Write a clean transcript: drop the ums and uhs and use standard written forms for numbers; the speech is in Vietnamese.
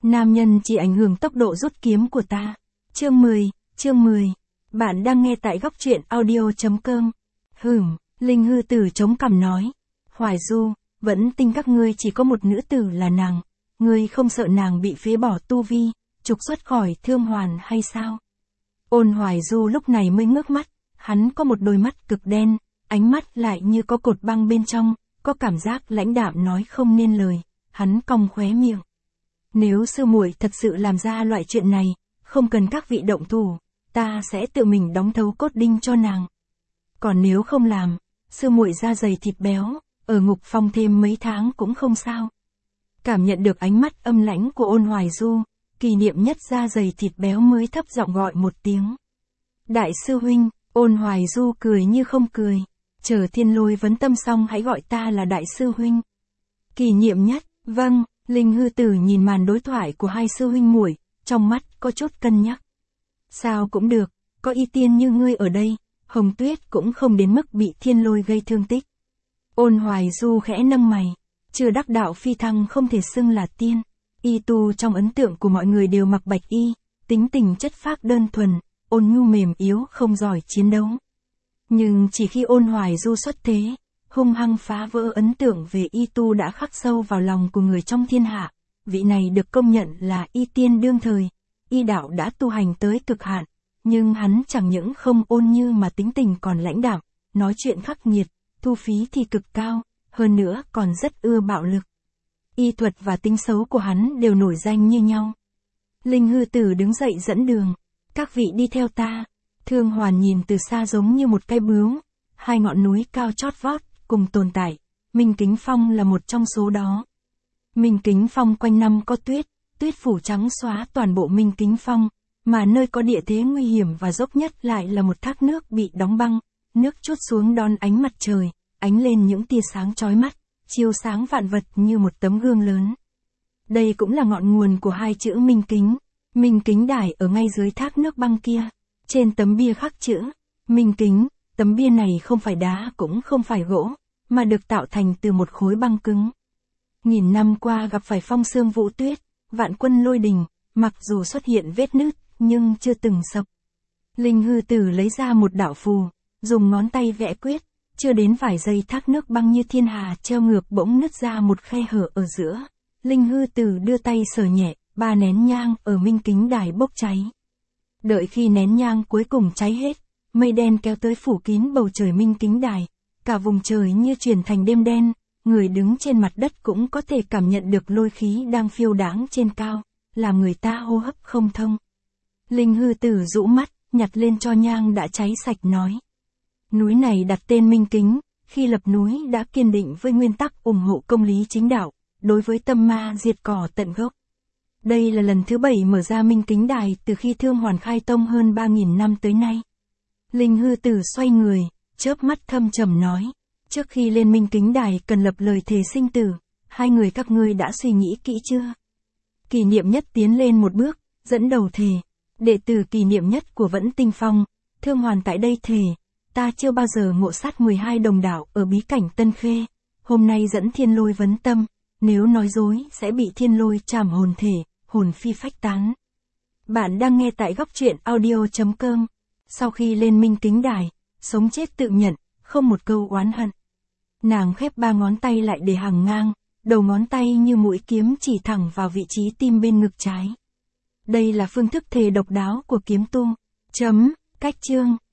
Nam nhân chỉ ảnh hưởng tốc độ rút kiếm của ta. Chương 10. Bạn đang nghe tại góc truyện audio.com. Linh hư tử chống cằm nói. Hoài Du, vẫn tin các ngươi chỉ có một nữ tử là nàng. Ngươi không sợ nàng bị phế bỏ tu vi, trục xuất khỏi Thương Hoàn hay sao? Ôn Hoài Du lúc này mới ngước mắt, hắn có một đôi mắt cực đen, ánh mắt lại như có cột băng bên trong, có cảm giác lãnh đạm nói không nên lời, hắn cong khóe miệng. Nếu sư muội thật sự làm ra loại chuyện này, không cần các vị động thủ, ta sẽ tự mình đóng thấu cốt đinh cho nàng. Còn nếu không làm, sư muội da dày thịt béo, ở ngục phong thêm mấy tháng cũng không sao. Cảm nhận được ánh mắt âm lãnh của Ôn Hoài Du, Kỷ Niệm Nhất da dày thịt béo mới thấp giọng gọi một tiếng. Đại sư huynh. Ôn Hoài Du cười như không cười. Chờ Thiên Lôi vấn tâm xong hãy gọi ta là đại sư huynh. Kỷ Niệm Nhất. Vâng. Linh hư tử nhìn màn đối thoại của hai sư huynh muội, trong mắt có chút cân nhắc. Sao cũng được, có y tiên như ngươi ở đây, Hồng Tuyết cũng không đến mức bị Thiên Lôi gây thương tích. Ôn Hoài Du khẽ nâng mày, chưa đắc đạo phi thăng không thể xưng là tiên. Y tu trong ấn tượng của mọi người đều mặc bạch y, tính tình chất phác đơn thuần, ôn nhu mềm yếu không giỏi chiến đấu. Nhưng chỉ khi Ôn Hoài Du xuất thế, hung hăng phá vỡ ấn tượng về y tu đã khắc sâu vào lòng của người trong thiên hạ. Vị này được công nhận là y tiên đương thời, y đạo đã tu hành tới cực hạn, nhưng hắn chẳng những không ôn như mà tính tình còn lãnh đạm, nói chuyện khắc nghiệt, thu phí thì cực cao, hơn nữa còn rất ưa bạo lực. Y thuật và tính xấu của hắn đều nổi danh như nhau. Linh hư tử đứng dậy dẫn đường. Các vị đi theo ta. Thương Hoàn nhìn từ xa giống như một cây bướu. Hai ngọn núi cao chót vót, cùng tồn tại. Minh Kính Phong là một trong số đó. Minh Kính Phong quanh năm có tuyết, tuyết phủ trắng xóa toàn bộ Minh Kính Phong, mà nơi có địa thế nguy hiểm và dốc nhất lại là một thác nước bị đóng băng, nước trút xuống đón ánh mặt trời, ánh lên những tia sáng chói mắt, chiếu sáng vạn vật như một tấm gương lớn. Đây cũng là ngọn nguồn của hai chữ Minh Kính. Minh Kính đài ở ngay dưới thác nước băng kia. Trên tấm bia khắc chữ Minh Kính, tấm bia này không phải đá cũng không phải gỗ, mà được tạo thành từ một khối băng cứng. Nghìn năm qua gặp phải phong sương vũ tuyết, vạn quân lôi đình, mặc dù xuất hiện vết nứt, nhưng chưa từng sập. Linh hư tử lấy ra một đạo phù, dùng ngón tay vẽ quyết, chưa đến vài giây thác nước băng như thiên hà treo ngược bỗng nứt ra một khe hở ở giữa. Linh hư tử đưa tay sờ nhẹ, 3 nén nhang ở Minh Kính đài bốc cháy. Đợi khi nén nhang cuối cùng cháy hết, mây đen kéo tới phủ kín bầu trời Minh Kính đài, cả vùng trời như chuyển thành đêm đen, người đứng trên mặt đất cũng có thể cảm nhận được lôi khí đang phiêu đãng trên cao, làm người ta hô hấp không thông. Linh hư tử rũ mắt, nhặt lên tro nhang đã cháy sạch nói. Núi này đặt tên Minh Kính, khi lập núi đã kiên định với nguyên tắc ủng hộ công lý chính đạo, đối với tâm ma diệt cỏ tận gốc. Đây là lần thứ 7 mở ra Minh Kính đài từ khi Thương Hoàn khai tông hơn 3.000 năm tới nay. Linh hư tử xoay người, chớp mắt thâm trầm nói, trước khi lên Minh Kính đài cần lập lời thề sinh tử, hai người các ngươi đã suy nghĩ kỹ chưa? Kỷ Niệm Nhất tiến lên một bước, dẫn đầu thề, đệ tử Kỷ Niệm Nhất của Vẫn Tinh Phong, Thương Hoàn tại đây thề, ta chưa bao giờ ngộ sát 12 đồng đạo ở bí cảnh Tân Khê, hôm nay dẫn Thiên Lôi vấn tâm, nếu nói dối sẽ bị Thiên Lôi trảm hồn thể, hồn phi phách tán. Bạn đang nghe tại góc truyện audio.com. Sau khi lên Minh Kính đài, sống chết tự nhận, không một câu oán hận. Nàng khép 3 ngón tay lại để hàng ngang, đầu ngón tay như mũi kiếm chỉ thẳng vào vị trí tim bên ngực trái. Đây là phương thức thề độc đáo của kiếm tu. Cách chương.